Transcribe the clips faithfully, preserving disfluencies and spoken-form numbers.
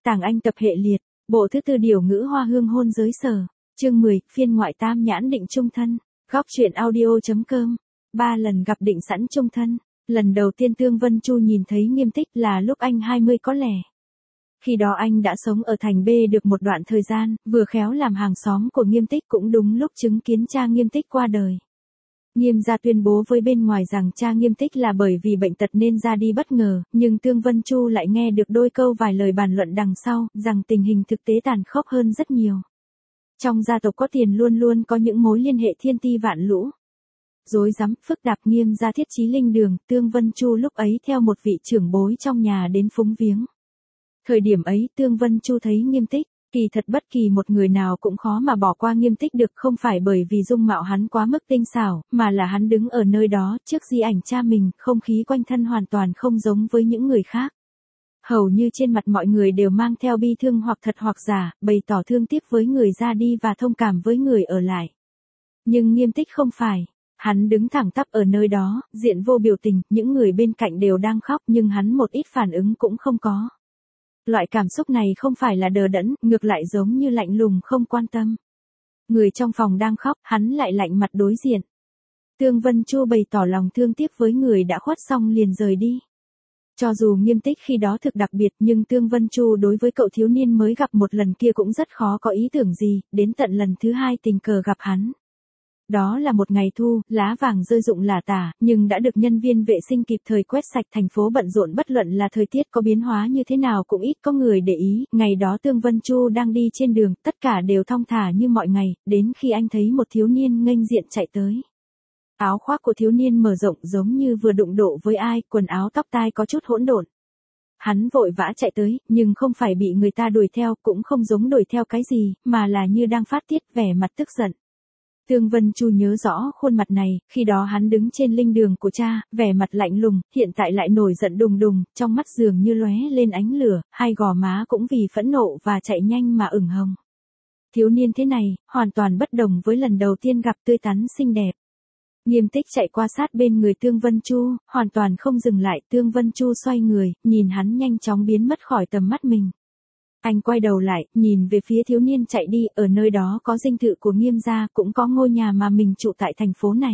Tàng Anh tập hệ liệt, bộ thứ tư Điều ngữ hoa hương hôn giới sở, chương mười, phiên ngoại tam nhãn định chung thân, góc truyện audio.com, ba lần gặp định sẵn chung thân, lần đầu tiên Tương Vân Chu nhìn thấy Nghiêm Tích là lúc anh hai mươi có lẻ. Khi đó anh đã sống ở thành B được một đoạn thời gian, vừa khéo làm hàng xóm của Nghiêm Tích cũng đúng lúc chứng kiến cha Nghiêm Tích qua đời. Nghiêm gia tuyên bố với bên ngoài rằng cha Nghiêm Tích là bởi vì bệnh tật nên ra đi bất ngờ, nhưng Tương Vân Chu lại nghe được đôi câu vài lời bàn luận đằng sau, rằng tình hình thực tế tàn khốc hơn rất nhiều. Trong gia tộc có tiền luôn luôn có những mối liên hệ thiên ti vạn lũ. Rối rắm, phức tạp. Nghiêm gia thiết chí linh đường, Tương Vân Chu lúc ấy theo một vị trưởng bối trong nhà đến phúng viếng. Thời điểm ấy Tương Vân Chu thấy Nghiêm Tích, kỳ thật bất kỳ một người nào cũng khó mà bỏ qua Nghiêm Tích được, không phải bởi vì dung mạo hắn quá mức tinh xảo, mà là hắn đứng ở nơi đó trước di ảnh cha mình, không khí quanh thân hoàn toàn không giống với những người khác. Hầu như trên mặt mọi người đều mang theo bi thương hoặc thật hoặc giả, bày tỏ thương tiếc với người ra đi và thông cảm với người ở lại. Nhưng Nghiêm Tích không phải. Hắn đứng thẳng tắp ở nơi đó, diện vô biểu tình, những người bên cạnh đều đang khóc nhưng hắn một ít phản ứng cũng không có. Loại cảm xúc này không phải là đờ đẫn, ngược lại giống như lạnh lùng không quan tâm. Người trong phòng đang khóc, hắn lại lạnh mặt đối diện. Tương Vân Chu bày tỏ lòng thương tiếc với người đã khuất xong liền rời đi. Cho dù Nghiêm Tích khi đó thực đặc biệt nhưng Tương Vân Chu đối với cậu thiếu niên mới gặp một lần kia cũng rất khó có ý tưởng gì, đến tận lần thứ hai tình cờ gặp hắn. Đó là một ngày thu, lá vàng rơi rụng lả tả, nhưng đã được nhân viên vệ sinh kịp thời quét sạch. Thành phố bận rộn, bất luận là thời tiết có biến hóa như thế nào cũng ít có người để ý. Ngày đó Tương Vân Chu đang đi trên đường, tất cả đều thong thả như mọi ngày, đến khi anh thấy một thiếu niên nghênh diện chạy tới. Áo khoác của thiếu niên mở rộng giống như vừa đụng độ với ai, quần áo tóc tai có chút hỗn độn. Hắn vội vã chạy tới, nhưng không phải bị người ta đuổi theo, cũng không giống đuổi theo cái gì, mà là như đang phát tiết vẻ mặt tức giận. Tương Vân Chu nhớ rõ khuôn mặt này, khi đó hắn đứng trên linh đường của cha, vẻ mặt lạnh lùng, hiện tại lại nổi giận đùng đùng, trong mắt dường như lóe lên ánh lửa, hai gò má cũng vì phẫn nộ và chạy nhanh mà ửng hồng. Thiếu niên thế này, hoàn toàn bất đồng với lần đầu tiên gặp, tươi tắn xinh đẹp. Nghiêm Tích chạy qua sát bên người Tương Vân Chu, hoàn toàn không dừng lại. Tương Vân Chu xoay người, nhìn hắn nhanh chóng biến mất khỏi tầm mắt mình. Anh quay đầu lại, nhìn về phía thiếu niên chạy đi, ở nơi đó có dinh thự của Nghiêm gia, cũng có ngôi nhà mà mình trụ tại thành phố này.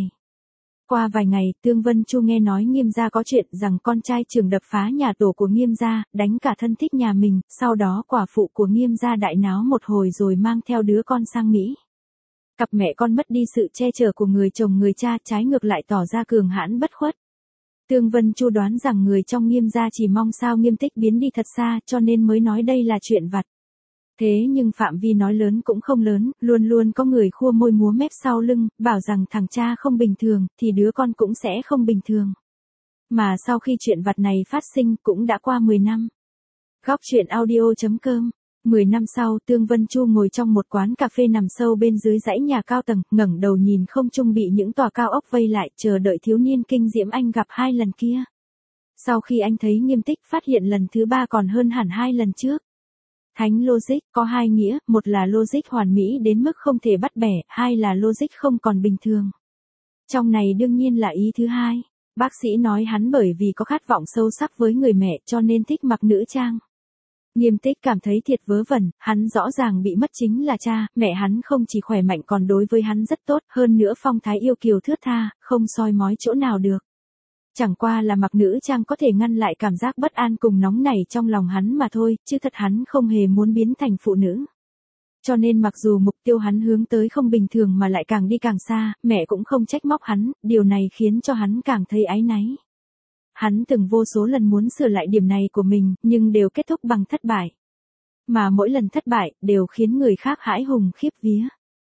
Qua vài ngày, Tương Vân Chu nghe nói Nghiêm gia có chuyện rằng con trai trưởng đập phá nhà tổ của Nghiêm gia, đánh cả thân thích nhà mình, sau đó quả phụ của Nghiêm gia đại náo một hồi rồi mang theo đứa con sang Mỹ. Cặp mẹ con mất đi sự che chở của người chồng người cha, trái ngược lại tỏ ra cường hãn bất khuất. Tương Vân Chu đoán rằng người trong Nghiêm gia chỉ mong sao Nghiêm Tích biến đi thật xa, cho nên mới nói đây là chuyện vặt. Thế nhưng phạm vi nói lớn cũng không lớn, luôn luôn có người khua môi múa mép sau lưng, bảo rằng thằng cha không bình thường, thì đứa con cũng sẽ không bình thường. Mà sau khi chuyện vặt này phát sinh cũng đã qua mười năm. Góc truyện audio.com. mười năm sau, Tương Vân Chu ngồi trong một quán cà phê nằm sâu bên dưới dãy nhà cao tầng, ngẩng đầu nhìn không trung bị những tòa cao ốc vây lại, chờ đợi thiếu niên kinh diễm anh gặp hai lần kia. Sau khi anh thấy Nghiêm Tích, phát hiện lần thứ ba còn hơn hẳn hai lần trước. Thánh logic có hai nghĩa, một là logic hoàn mỹ đến mức không thể bắt bẻ, hai là logic không còn bình thường. Trong này đương nhiên là ý thứ hai. Bác sĩ nói hắn bởi vì có khát vọng sâu sắc với người mẹ cho nên thích mặc nữ trang. Nghiêm Tích cảm thấy thiệt vớ vẩn, hắn rõ ràng bị mất chính là cha, mẹ hắn không chỉ khỏe mạnh còn đối với hắn rất tốt, hơn nữa phong thái yêu kiều thướt tha, không soi mói chỗ nào được. Chẳng qua là mặc nữ trang có thể ngăn lại cảm giác bất an cùng nóng nảy trong lòng hắn mà thôi, chứ thật hắn không hề muốn biến thành phụ nữ. Cho nên mặc dù mục tiêu hắn hướng tới không bình thường mà lại càng đi càng xa, mẹ cũng không trách móc hắn, điều này khiến cho hắn càng thấy áy náy. Hắn từng vô số lần muốn sửa lại điểm này của mình, nhưng đều kết thúc bằng thất bại. Mà mỗi lần thất bại, đều khiến người khác hãi hùng khiếp vía.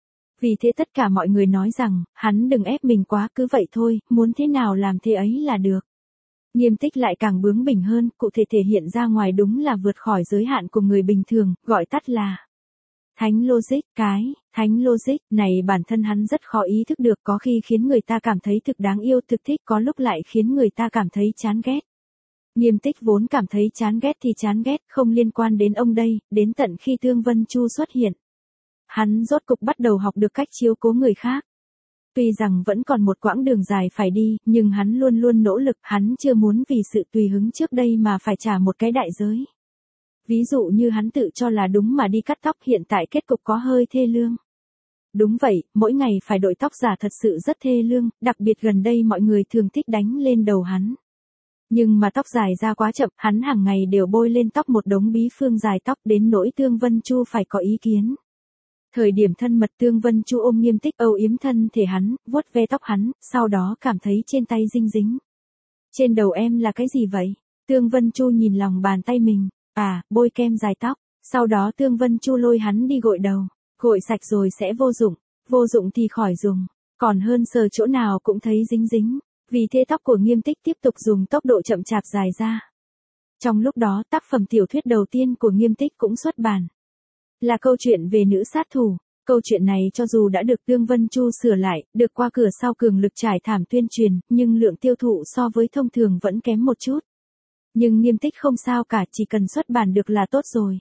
Vì thế tất cả mọi người nói rằng, hắn đừng ép mình quá, cứ vậy thôi, muốn thế nào làm thế ấy là được. Nghiêm Tích lại càng bướng bỉnh hơn, cụ thể thể hiện ra ngoài đúng là vượt khỏi giới hạn của người bình thường, gọi tắt là thánh logic. Cái thánh logic này bản thân hắn rất khó ý thức được, có khi khiến người ta cảm thấy thực đáng yêu thực thích, có lúc lại khiến người ta cảm thấy chán ghét. Nghiêm Tích vốn cảm thấy chán ghét thì chán ghét, không liên quan đến ông đây, đến tận khi Tương Vân Chu xuất hiện. Hắn rốt cục bắt đầu học được cách chiếu cố người khác. Tuy rằng vẫn còn một quãng đường dài phải đi, nhưng hắn luôn luôn nỗ lực, hắn chưa muốn vì sự tùy hứng trước đây mà phải trả một cái đại giới. Ví dụ như hắn tự cho là đúng mà đi cắt tóc, hiện tại kết cục có hơi thê lương. Đúng vậy, mỗi ngày phải đội tóc giả thật sự rất thê lương, đặc biệt gần đây mọi người thường thích đánh lên đầu hắn. Nhưng mà tóc dài ra quá chậm, hắn hàng ngày đều bôi lên tóc một đống bí phương dài tóc đến nỗi Tương Vân Chu phải có ý kiến. Thời điểm thân mật Tương Vân Chu ôm Nghiêm Tích âu yếm thân thể hắn, vuốt ve tóc hắn, sau đó cảm thấy trên tay dinh dính. Trên đầu em là cái gì vậy? Tương Vân Chu nhìn lòng bàn tay mình, à, bôi kem dài tóc, sau đó Tương Vân Chu lôi hắn đi gội đầu, gội sạch rồi sẽ vô dụng, vô dụng thì khỏi dùng, còn hơn sờ chỗ nào cũng thấy dính dính. Vì thế tóc của Nghiêm Tích tiếp tục dùng tốc độ chậm chạp dài ra. Trong lúc đó tác phẩm tiểu thuyết đầu tiên của Nghiêm Tích cũng xuất bản. Là câu chuyện về nữ sát thủ. Câu chuyện này cho dù đã được Tương Vân Chu sửa lại, được qua cửa sau cường lực trải thảm tuyên truyền, nhưng lượng tiêu thụ so với thông thường vẫn kém một chút. Nhưng Nghiêm Tích không sao cả, chỉ cần xuất bản được là tốt rồi.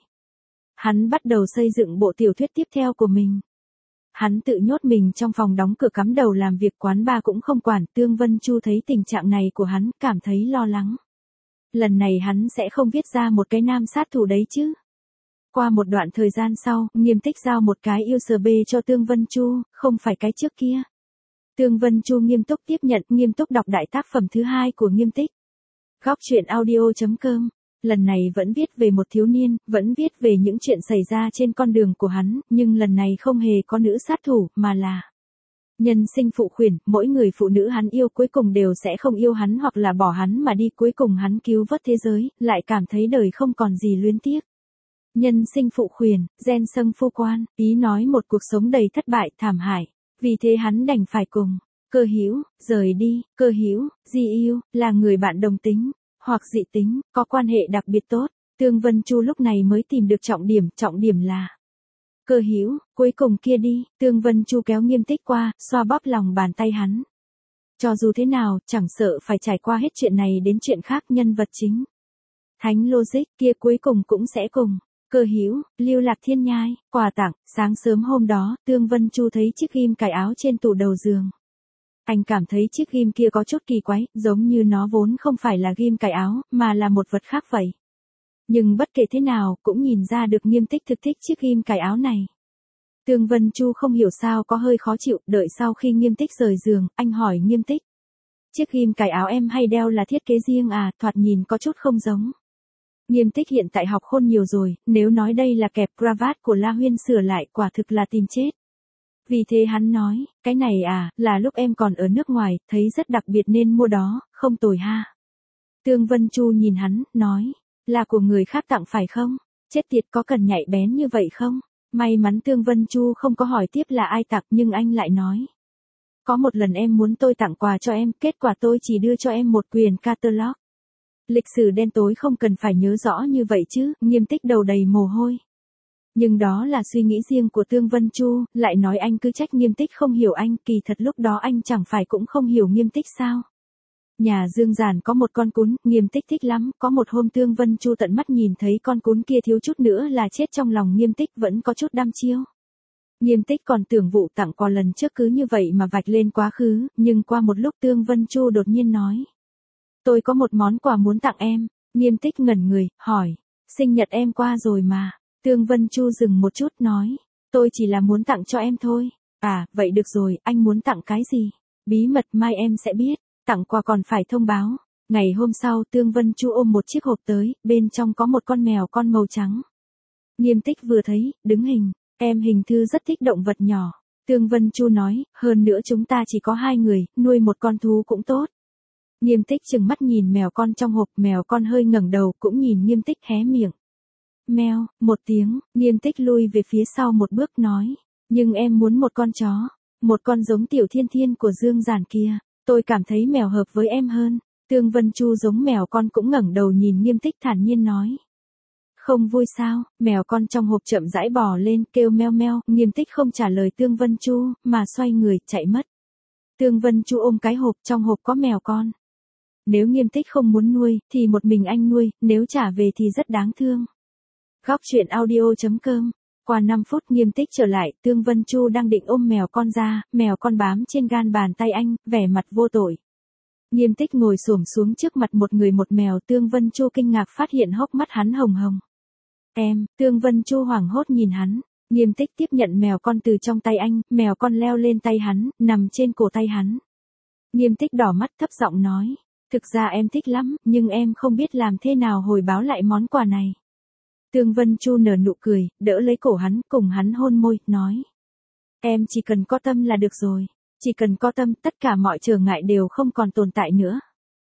Hắn bắt đầu xây dựng bộ tiểu thuyết tiếp theo của mình. Hắn tự nhốt mình trong phòng đóng cửa cắm đầu làm việc, quán bar cũng không quản. Tương Vân Chu thấy tình trạng này của hắn, cảm thấy lo lắng. Lần này hắn sẽ không viết ra một cái nam sát thủ đấy chứ. Qua một đoạn thời gian sau, Nghiêm Tích giao một cái u ét bê cho Tương Vân Chu, không phải cái trước kia. Tương Vân Chu nghiêm túc tiếp nhận, nghiêm túc đọc đại tác phẩm thứ hai của Nghiêm Tích. Góc truyện audio chấm com. Lần này vẫn viết về một thiếu niên, vẫn viết về những chuyện xảy ra trên con đường của hắn, nhưng lần này không hề có nữ sát thủ, mà là nhân sinh phụ khuyển, mỗi người phụ nữ hắn yêu cuối cùng đều sẽ không yêu hắn hoặc là bỏ hắn mà đi, cuối cùng hắn cứu vớt thế giới, lại cảm thấy đời không còn gì luyến tiếc. Nhân sinh phụ khuyển, gen sâng phu quan, ý nói một cuộc sống đầy thất bại, thảm hại. Vì thế hắn đành phải cùng Cơ Hữu rời đi. Cơ Hữu, Di yêu, là người bạn đồng tính hoặc dị tính, có quan hệ đặc biệt tốt. Tương Vân Chu lúc này mới tìm được trọng điểm, trọng điểm là Cơ Hữu, cuối cùng kia đi. Tương Vân Chu kéo Nghiêm Tích qua, xoa bóp lòng bàn tay hắn. Cho dù thế nào, chẳng sợ phải trải qua hết chuyện này đến chuyện khác, nhân vật chính Thánh Logic kia cuối cùng cũng sẽ cùng Cơ Hữu lưu lạc thiên nhai. Quà tặng. Sáng sớm hôm đó, Tương Vân Chu thấy chiếc ghim cài áo trên tủ đầu giường. Anh cảm thấy chiếc ghim kia có chút kỳ quái, giống như nó vốn không phải là ghim cài áo, mà là một vật khác vậy. Nhưng bất kể thế nào, cũng nhìn ra được Nghiêm Tích thực thích chiếc ghim cài áo này. Tương Vân Chu không hiểu sao có hơi khó chịu, đợi sau khi Nghiêm Tích rời giường, anh hỏi Nghiêm Tích. Chiếc ghim cài áo em hay đeo là thiết kế riêng à, thoạt nhìn có chút không giống. Nghiêm Tích hiện tại học khôn nhiều rồi, nếu nói đây là kẹp cravat của La Huyên sửa lại, quả thực là tìm chết. Vì thế hắn nói, cái này à, là lúc em còn ở nước ngoài, thấy rất đặc biệt nên mua đó, không tồi ha. Tương Vân Chu nhìn hắn, nói, là của người khác tặng phải không? Chết tiệt, có cần nhạy bén như vậy không? May mắn Tương Vân Chu không có hỏi tiếp là ai tặng, nhưng anh lại nói. Có một lần em muốn tôi tặng quà cho em, kết quả tôi chỉ đưa cho em một quyển catalog. Lịch sử đen tối không cần phải nhớ rõ như vậy chứ. Nghiêm Tích đầu đầy mồ hôi. Nhưng đó là suy nghĩ riêng của Tương Vân Chu, lại nói anh cứ trách Nghiêm Tích không hiểu anh, kỳ thật lúc đó anh chẳng phải cũng không hiểu Nghiêm Tích sao. Nhà Dương Giản có một con cún, Nghiêm Tích thích lắm, có một hôm Tương Vân Chu tận mắt nhìn thấy con cún kia thiếu chút nữa là chết, trong lòng Nghiêm Tích vẫn có chút đăm chiêu. Nghiêm Tích còn tưởng vụ tặng quà lần trước cứ như vậy mà vạch lên quá khứ, nhưng qua một lúc Tương Vân Chu đột nhiên nói. Tôi có một món quà muốn tặng em. Nghiêm Tích ngẩn người, hỏi. Sinh nhật em qua rồi mà. Tương Vân Chu dừng một chút nói. Tôi chỉ là muốn tặng cho em thôi. À, vậy được rồi, anh muốn tặng cái gì? Bí mật, mai em sẽ biết. Tặng quà còn phải thông báo. Ngày hôm sau Tương Vân Chu ôm một chiếc hộp tới, bên trong có một con mèo con màu trắng. Nghiêm Tích vừa thấy, đứng hình. Em hình thư rất thích động vật nhỏ. Tương Vân Chu nói, hơn nữa chúng ta chỉ có hai người, nuôi một con thú cũng tốt. Nghiêm Tích chừng mắt nhìn mèo con trong hộp, mèo con hơi ngẩng đầu cũng nhìn Nghiêm Tích hé miệng. Meo, một tiếng, Nghiêm Tích lui về phía sau một bước nói. Nhưng em muốn một con chó, một con giống Tiểu Thiên Thiên của Dương Giản kia, tôi cảm thấy mèo hợp với em hơn. Tương Vân Chu giống mèo con cũng ngẩng đầu nhìn Nghiêm Tích thản nhiên nói. Không vui sao? Mèo con trong hộp chậm rãi bò lên, kêu meo meo, Nghiêm Tích không trả lời Tương Vân Chu, mà xoay người, chạy mất. Tương Vân Chu ôm cái hộp, trong hộp có mèo con. Nếu Nghiêm Tích không muốn nuôi, thì một mình anh nuôi, nếu trả về thì rất đáng thương. Góc truyện audio chấm com. Qua năm phút Nghiêm Tích trở lại, Tương Vân Chu đang định ôm mèo con ra, mèo con bám trên gan bàn tay anh, vẻ mặt vô tội. Nghiêm Tích ngồi xổm xuống trước mặt một người một mèo, Tương Vân Chu kinh ngạc phát hiện hốc mắt hắn hồng hồng. Em, Tương Vân Chu hoảng hốt nhìn hắn. Nghiêm Tích tiếp nhận mèo con từ trong tay anh, mèo con leo lên tay hắn, nằm trên cổ tay hắn. Nghiêm Tích đỏ mắt thấp giọng nói, thực ra em thích lắm, nhưng em không biết làm thế nào hồi báo lại món quà này. Tương Vân Chu nở nụ cười, đỡ lấy cổ hắn, cùng hắn hôn môi, nói. Em chỉ cần có tâm là được rồi, chỉ cần có tâm, tất cả mọi trở ngại đều không còn tồn tại nữa.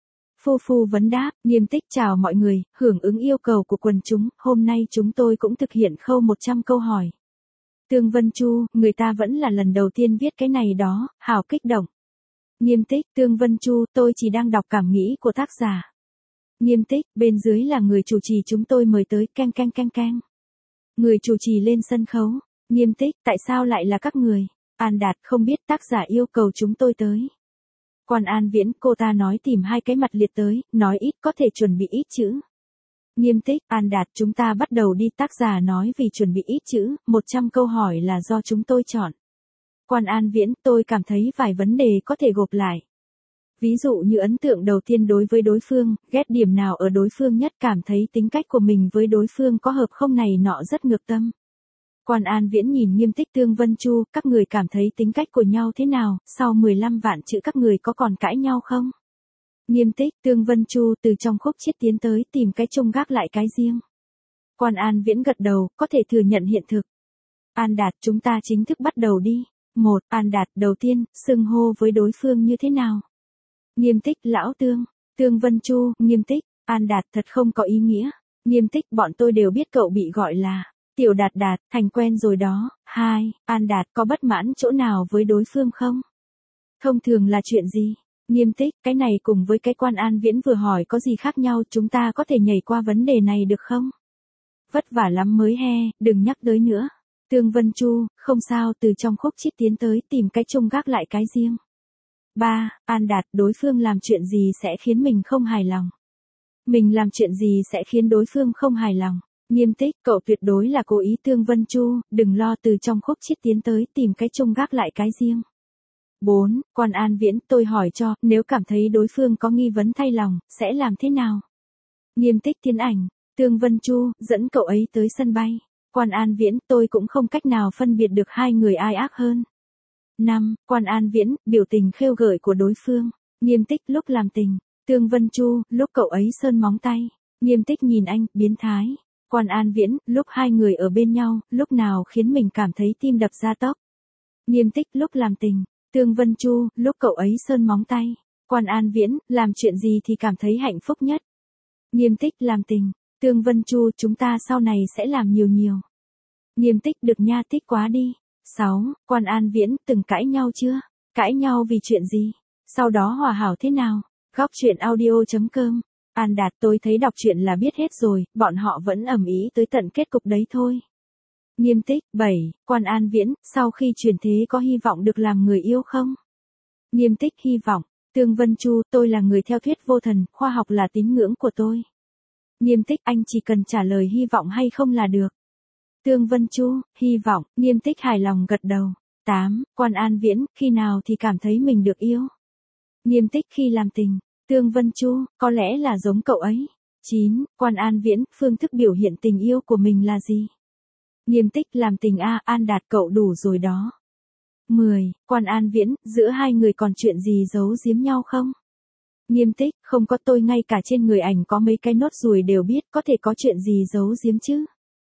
Phu Phu vấn đáp, Nghiêm Tích chào mọi người, hưởng ứng yêu cầu của quần chúng, hôm nay chúng tôi cũng thực hiện khâu một trăm câu hỏi. Tương Vân Chu, người ta vẫn là lần đầu tiên viết cái này đó, hào kích động. Nghiêm Tích, Tương Vân Chu, tôi chỉ đang đọc cảm nghĩ của tác giả. Nghiêm Tích, bên dưới là người chủ trì chúng tôi mời tới, keng keng keng keng. Người chủ trì lên sân khấu. Nghiêm Tích, tại sao lại là các người? An Đạt, không biết, tác giả yêu cầu chúng tôi tới. Quan An Viễn, cô ta nói tìm hai cái mặt liệt tới, nói ít có thể chuẩn bị ít chữ. Nghiêm Tích, An Đạt, chúng ta bắt đầu đi, tác giả nói vì chuẩn bị ít chữ, một trăm câu hỏi là do chúng tôi chọn. Quan An Viễn, tôi cảm thấy vài vấn đề có thể gộp lại. Ví dụ như ấn tượng đầu tiên đối với đối phương, ghét điểm nào ở đối phương nhất, cảm thấy tính cách của mình với đối phương có hợp không này nọ, rất ngược tâm. Quan An Viễn nhìn Nghiêm Tích, Tương Vân Chu, các người cảm thấy tính cách của nhau thế nào, sau mười lăm vạn chữ các người có còn cãi nhau không? Nghiêm Tích, Tương Vân Chu từ trong khúc chiết tiến tới tìm cái chung gác lại cái riêng. Quan An Viễn gật đầu, có thể thừa nhận hiện thực. An Đạt, chúng ta chính thức bắt đầu đi. Một, An Đạt, đầu tiên, xưng hô với đối phương như thế nào? Nghiêm Tích, Lão Tương. Tương Vân Chu, Nghiêm Tích, An Đạt, thật không có ý nghĩa. Nghiêm Tích, bọn tôi đều biết cậu bị gọi là Tiểu Đạt Đạt, thành quen rồi đó. Hai, An Đạt, có bất mãn chỗ nào với đối phương không? Thông thường là chuyện gì? Nghiêm Tích, cái này cùng với cái Quan An Viễn vừa hỏi có gì khác nhau, chúng ta có thể nhảy qua vấn đề này được không? Vất vả lắm mới he, đừng nhắc tới nữa. Tương Vân Chu, không sao, từ trong khúc chiết tiến tới tìm cái chung gác lại cái riêng. Ba, An Đạt, đối phương làm chuyện gì sẽ khiến mình không hài lòng? Mình làm chuyện gì sẽ khiến đối phương không hài lòng? Nghiêm Tích, cậu tuyệt đối là cố ý. Tương Vân Chu, đừng lo, từ trong khúc chiết tiến tới tìm cái chung gác lại cái riêng. Bốn, Quan An Viễn, tôi hỏi cho, nếu cảm thấy đối phương có nghi vấn thay lòng, sẽ làm thế nào? Nghiêm Tích, Thiên Ảnh. Tương Vân Chu, dẫn cậu ấy tới sân bay. Quan An Viễn, tôi cũng không cách nào phân biệt được hai người ai ác hơn. Năm, Quan An Viễn, biểu tình khêu gợi của đối phương. Nghiêm Tích, lúc làm tình. Tương Vân Chu, lúc cậu ấy sơn móng tay. Nghiêm Tích nhìn anh, biến thái. Quan An Viễn, lúc hai người ở bên nhau, lúc nào khiến mình cảm thấy tim đập ra tốc. Nghiêm Tích, lúc làm tình. Tương Vân Chu, lúc cậu ấy sơn móng tay. Quan An Viễn, làm chuyện gì thì cảm thấy hạnh phúc nhất? Nghiêm Tích, làm tình. Tương Vân Chu, chúng ta sau này sẽ làm nhiều nhiều. Nghiêm Tích, được nha, thích quá đi. Sáu, Quan An Viễn, từng cãi nhau chưa? Cãi nhau vì chuyện gì? Sau đó hòa hảo thế nào? Góc truyện audio chấm com. An Đạt, tôi thấy đọc truyện là biết hết rồi, bọn họ vẫn ầm ĩ tới tận kết cục đấy thôi. Nghiêm Tích, bảy, Quan An Viễn, sau khi chuyển thế có hy vọng được làm người yêu không? Nghiêm Tích, hy vọng. Tương Vân Chu, tôi là người theo thuyết vô thần, khoa học là tín ngưỡng của tôi. Nghiêm Tích, anh chỉ cần trả lời hy vọng hay không là được. Tương Vân Chu, hy vọng. Nghiêm Tích hài lòng gật đầu. Tám, Quan An Viễn, khi nào thì cảm thấy mình được yêu? Nghiêm Tích, khi làm tình. Tương Vân Chu, có lẽ là giống cậu ấy. Chín, Quan An Viễn, phương thức biểu hiện tình yêu của mình là gì? Nghiêm Tích, làm tình a, An Đạt, cậu đủ rồi đó. Mười, Quan An Viễn, giữa hai người còn chuyện gì giấu giếm nhau không? Nghiêm Tích, không có, tôi ngay cả trên người ảnh có mấy cái nốt ruồi đều biết, có thể có chuyện gì giấu giếm chứ?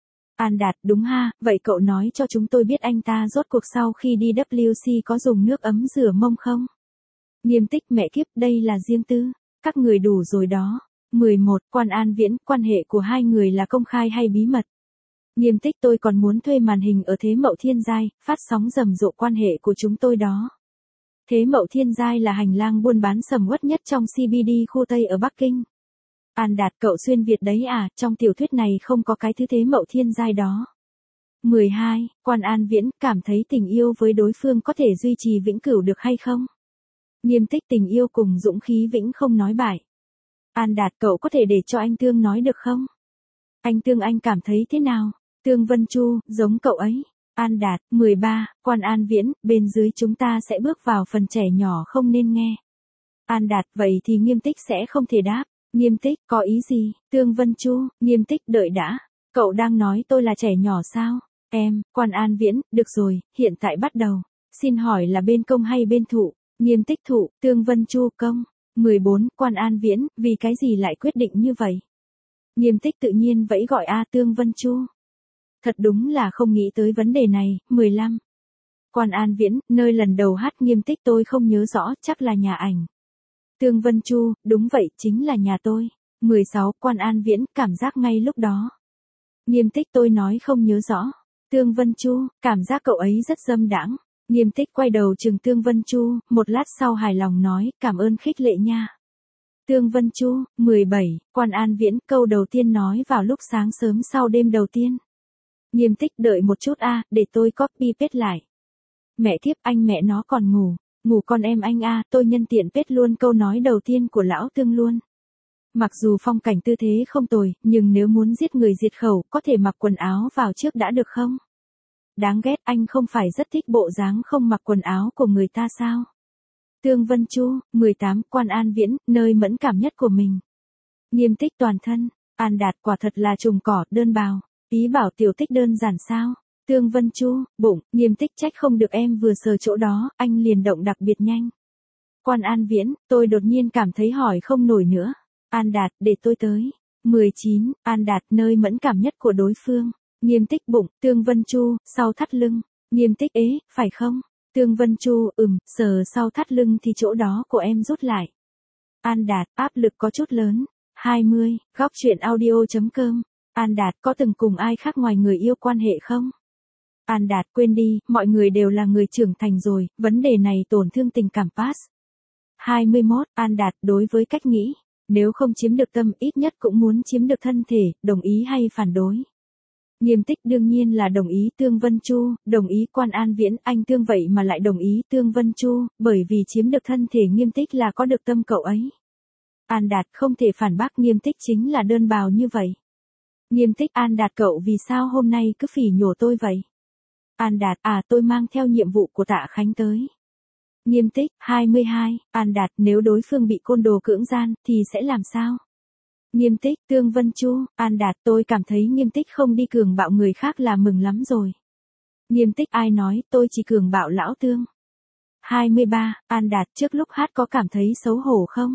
An Đạt, đúng ha, vậy cậu nói cho chúng tôi biết anh ta rốt cuộc sau khi đi W C có dùng nước ấm rửa mông không? Nghiêm Tích, mẹ kiếp, đây là riêng tư, các người đủ rồi đó. Mười một, Quan An Viễn, quan hệ của hai người là công khai hay bí mật? Nghiêm Tích, tôi còn muốn thuê màn hình ở Thế Mậu Thiên Giai, phát sóng rầm rộ quan hệ của chúng tôi đó. Thế Mậu Thiên Giai là hành lang buôn bán sầm uất nhất trong xê bê đê khu Tây ở Bắc Kinh. An Đạt, cậu xuyên Việt đấy à, trong tiểu thuyết này không có cái thứ Thế Mậu Thiên Giai đó. Mười hai, Quan An Viễn, cảm thấy tình yêu với đối phương có thể duy trì vĩnh cửu được hay không? Nghiêm Tích, tình yêu cùng dũng khí vĩnh không nói bại. An Đạt, cậu có thể để cho anh Tương nói được không? Anh Tương, anh cảm thấy thế nào? Tương Vân Chu, giống cậu ấy. An Đạt, mười ba, Quan An Viễn, bên dưới chúng ta sẽ bước vào phần trẻ nhỏ không nên nghe. An Đạt, vậy thì Nghiêm Tích sẽ không thể đáp. Nghiêm Tích, có ý gì? Tương Vân Chu, Nghiêm Tích, đợi đã. Cậu đang nói tôi là trẻ nhỏ sao? Em, Quan An Viễn, được rồi, hiện tại bắt đầu. Xin hỏi là bên công hay bên thụ? Nghiêm Tích thụ, Tương Vân Chu công. mười bốn, Quan An Viễn, vì cái gì lại quyết định như vậy? Nghiêm Tích tự nhiên vẫy gọi A Tương Vân Chu. Thật đúng là không nghĩ tới vấn đề này. mười lăm. Quan An Viễn, nơi lần đầu hát Nghiêm Tích tôi không nhớ rõ, chắc là nhà ảnh. Tương Vân Chu, đúng vậy, chính là nhà tôi. mười sáu, Quan An Viễn, cảm giác ngay lúc đó. Nghiêm Tích tôi nói không nhớ rõ. Tương Vân Chu, cảm giác cậu ấy rất dâm đãng. Nghiêm Tích quay đầu chừng Tương Vân Chu, một lát sau hài lòng nói, cảm ơn khích lệ nha. Tương Vân Chu, mười bảy, Quan An Viễn, câu đầu tiên nói vào lúc sáng sớm sau đêm đầu tiên. Nghiêm Tích đợi một chút a, để tôi copy paste lại. Mẹ kiếp anh mẹ nó còn ngủ, ngủ con em anh a, tôi nhân tiện paste luôn câu nói đầu tiên của lão Tương luôn. Mặc dù phong cảnh tư thế không tồi, nhưng nếu muốn giết người diệt khẩu, có thể mặc quần áo vào trước đã được không? Đáng ghét, anh không phải rất thích bộ dáng không mặc quần áo của người ta sao? Tương Vân Chu, mười tám, Quan An Viễn, nơi mẫn cảm nhất của mình. Nghiêm Tích toàn thân, An Đạt quả thật là trùng cỏ, đơn bào, ý bảo tiểu tích đơn giản sao? Tương Vân Chu, bụng, Nghiêm Tích trách không được em vừa sờ chỗ đó, anh liền động đặc biệt nhanh. Quan An Viễn, tôi đột nhiên cảm thấy hỏi không nổi nữa. An Đạt, để tôi tới. mười chín, An Đạt, nơi mẫn cảm nhất của đối phương. Nghiêm Tích bụng, Tương Vân Chu, sau thắt lưng. Nghiêm Tích ế, phải không? Tương Vân Chu, ừm, sờ sau thắt lưng thì chỗ đó của em rút lại. An Đạt, áp lực có chút lớn. hai mươi, góc truyện audio.com. An Đạt, có từng cùng ai khác ngoài người yêu quan hệ không? An Đạt, quên đi, mọi người đều là người trưởng thành rồi, vấn đề này tổn thương tình cảm pass. hai mươi mốt, An Đạt, đối với cách nghĩ, nếu không chiếm được tâm, ít nhất cũng muốn chiếm được thân thể, đồng ý hay phản đối? Nghiêm Tích đương nhiên là đồng ý. Tương Vân Chu, đồng ý. Quan An Viễn, anh Tương vậy mà lại đồng ý. Tương Vân Chu, bởi vì chiếm được thân thể Nghiêm Tích là có được tâm cậu ấy. An Đạt không thể phản bác, Nghiêm Tích chính là đơn bào như vậy. Nghiêm Tích, An Đạt cậu vì sao hôm nay cứ phỉ nhổ tôi vậy? An Đạt, à tôi mang theo nhiệm vụ của Tạ Khánh tới. Nghiêm Tích, hai mươi hai, An Đạt, nếu đối phương bị côn đồ cưỡng gian, thì sẽ làm sao? Nghiêm Tích, Tương Vân Chu, An Đạt, tôi cảm thấy Nghiêm Tích không đi cường bạo người khác là mừng lắm rồi. Nghiêm Tích, ai nói, tôi chỉ cường bạo lão Tương. hai mươi ba, An Đạt, trước lúc hát có cảm thấy xấu hổ không?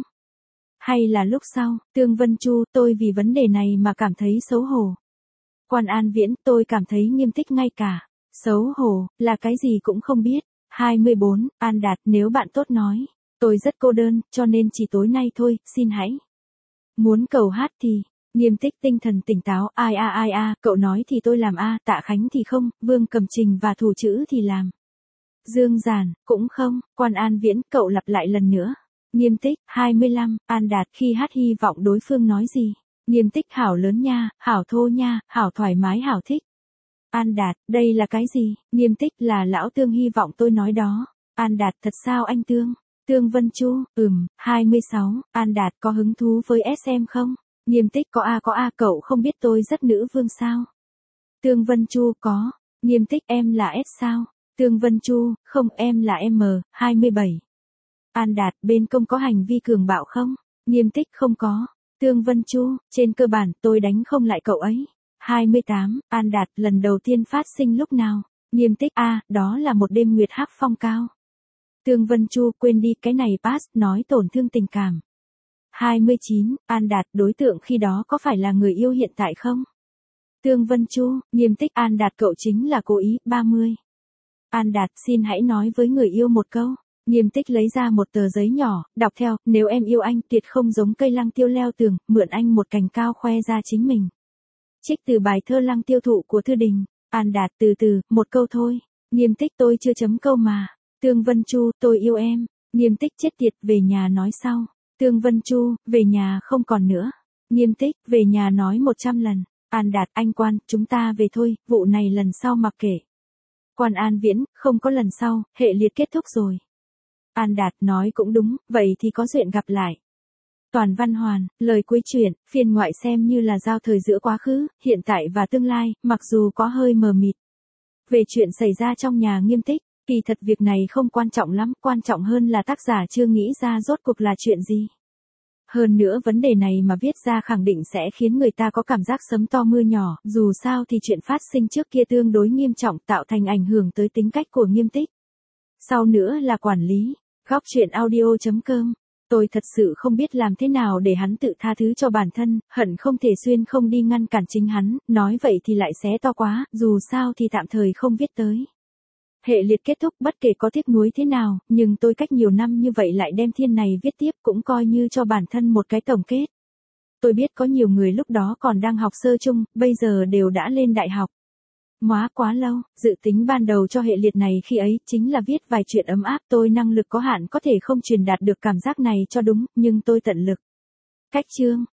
Hay là lúc sau? Tương Vân Chu, tôi vì vấn đề này mà cảm thấy xấu hổ. Quan An Viễn, tôi cảm thấy Nghiêm Tích ngay cả xấu hổ, là cái gì cũng không biết. hai mươi bốn, An Đạt, nếu bạn tốt nói, tôi rất cô đơn, cho nên chỉ tối nay thôi, xin hãy. Muốn cầu hát thì, Nghiêm Tích tinh thần tỉnh táo, ai a ai a, cậu nói thì tôi làm a, Tạ Khánh thì không, Vương Cầm Trình và Thủ Chữ thì làm. Dương Giản, cũng không, Quan An Viễn, cậu lặp lại lần nữa. Nghiêm Tích, hai mươi lăm, An Đạt, khi hát hy vọng đối phương nói gì? Nghiêm Tích, hảo lớn nha, hảo thô nha, hảo thoải mái, hảo thích. An Đạt, đây là cái gì? Nghiêm Tích, là lão Tương hy vọng tôi nói đó. An Đạt, thật sao anh Tương? Tương Vân Chu, ừm, hai mươi sáu, An Đạt, có hứng thú với ét em không? Nghiêm Tích, có a có a, cậu không biết tôi rất nữ vương sao? Tương Vân Chu, có. Nghiêm Tích, em là S sao? Tương Vân Chu, không, em là M, hai mươi bảy. An Đạt, bên công có hành vi cường bạo không? Nghiêm Tích, không có. Tương Vân Chu, trên cơ bản, tôi đánh không lại cậu ấy. hai mươi tám, An Đạt, lần đầu tiên phát sinh lúc nào? Nghiêm Tích, a, đó là một đêm nguyệt hắc phong cao. Tương Vân Chu, quên đi, cái này pass, nói tổn thương tình cảm. hai mươi chín, An Đạt, đối tượng khi đó có phải là người yêu hiện tại không? Tương Vân Chu, Nghiêm Tích, An Đạt, cậu chính là cố ý. ba mươi. An Đạt, xin hãy nói với người yêu một câu. Nghiêm Tích lấy ra một tờ giấy nhỏ, đọc theo, nếu em yêu anh, tuyệt không giống cây lăng tiêu leo tường, mượn anh một cành cao khoe ra chính mình. Trích từ bài thơ Lăng Tiêu Thụ của Thư Đình. An Đạt, từ từ, một câu thôi. Nghiêm Tích, tôi chưa chấm câu mà. Tương Vân Chu, tôi yêu em. Nghiêm Tích, chết tiệt, về nhà nói sau. Tương Vân Chu, về nhà không còn nữa. Nghiêm Tích, về nhà nói một trăm lần. An Đạt, anh Quan, chúng ta về thôi, vụ này lần sau mặc kệ. Quan An Viễn, không có lần sau, hệ liệt kết thúc rồi. An Đạt, nói cũng đúng, vậy thì có duyên gặp lại. Toàn Văn Hoàn, lời cuối truyện, phiên ngoại xem như là giao thời giữa quá khứ, hiện tại và tương lai, mặc dù có hơi mờ mịt. Về chuyện xảy ra trong nhà Nghiêm Tích, kỳ thật việc này không quan trọng lắm, quan trọng hơn là tác giả chưa nghĩ ra rốt cuộc là chuyện gì. Hơn nữa vấn đề này mà viết ra khẳng định sẽ khiến người ta có cảm giác sấm to mưa nhỏ, dù sao thì chuyện phát sinh trước kia tương đối nghiêm trọng tạo thành ảnh hưởng tới tính cách của Nghiêm Tích. Sau nữa là quản lý, góc chuyện audio.com. Tôi thật sự không biết làm thế nào để hắn tự tha thứ cho bản thân, hận không thể xuyên không đi ngăn cản chính hắn, nói vậy thì lại xé to quá, dù sao thì tạm thời không viết tới. Hệ liệt kết thúc bất kể có tiếc nuối thế nào, nhưng tôi cách nhiều năm như vậy lại đem thiên này viết tiếp cũng coi như cho bản thân một cái tổng kết. Tôi biết có nhiều người lúc đó còn đang học sơ chung, bây giờ đều đã lên đại học. Móa quá lâu, dự tính ban đầu cho hệ liệt này khi ấy chính là viết vài chuyện ấm áp, tôi năng lực có hạn có thể không truyền đạt được cảm giác này cho đúng, nhưng tôi tận lực. Cách chương